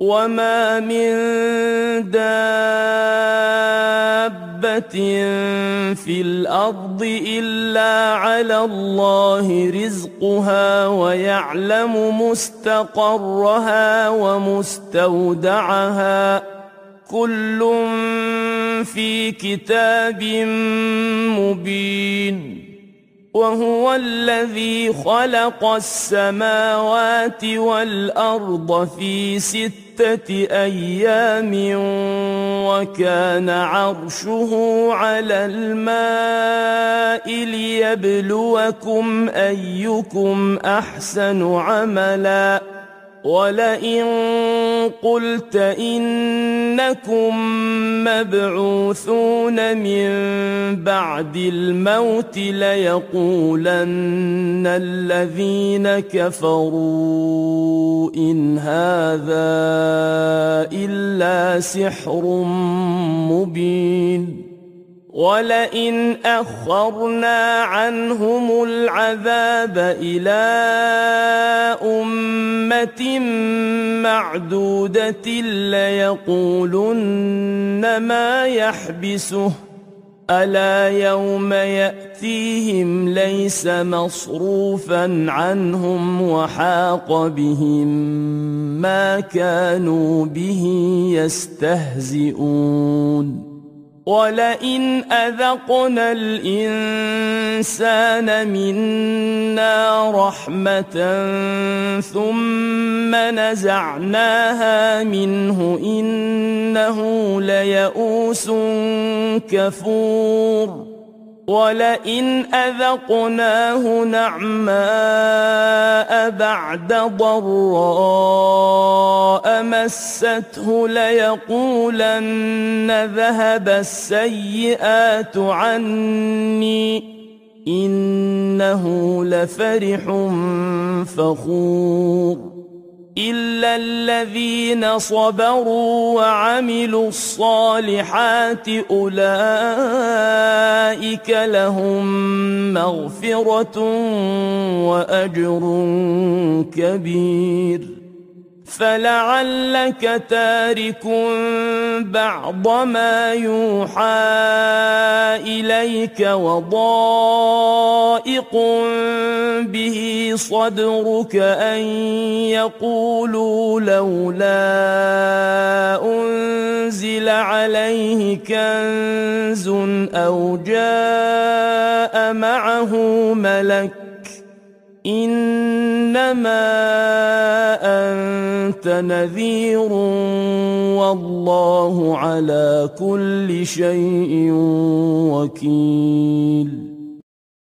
وما من دابة في الأرض إلا على الله رزقها ويعلم مستقرها ومستودعها كل في كتاب مبين وهو الذي خلق السماوات والأرض في 6 أيام وكان عرشه على الماء ليبلوكم أيكم أحسن عملا ولئن قلت إنكم مبعوثون من بعد الموت ليقولن الذين كفروا إن هذا إلا سحر مبين ولئن أخرنا عنهم العذاب إلى أمة معدودة ليقولن ما يحبسه ألا يوم يأتيهم ليس مصروفا عنهم وحاق بهم ما كانوا به يستهزئون ولئن أذقنا الإنسان منا رحمة ثم نزعناها منه إنه ليئوس كفور ولئن أذقناه نعماء بعد ضراء مسته ليقولن ذهب السيئات عني إنه لفرح فخور إلا الذين صبروا وعملوا الصالحات أولئك لهم مغفرة وأجر كبير فلعلك تارك بعض ما يوحى إليك وضائق به صدرك أن يقولوا لولا أنزل عليه كنز أو جاء معه ملك إنما أنت نذير والله على كل شيء وكيل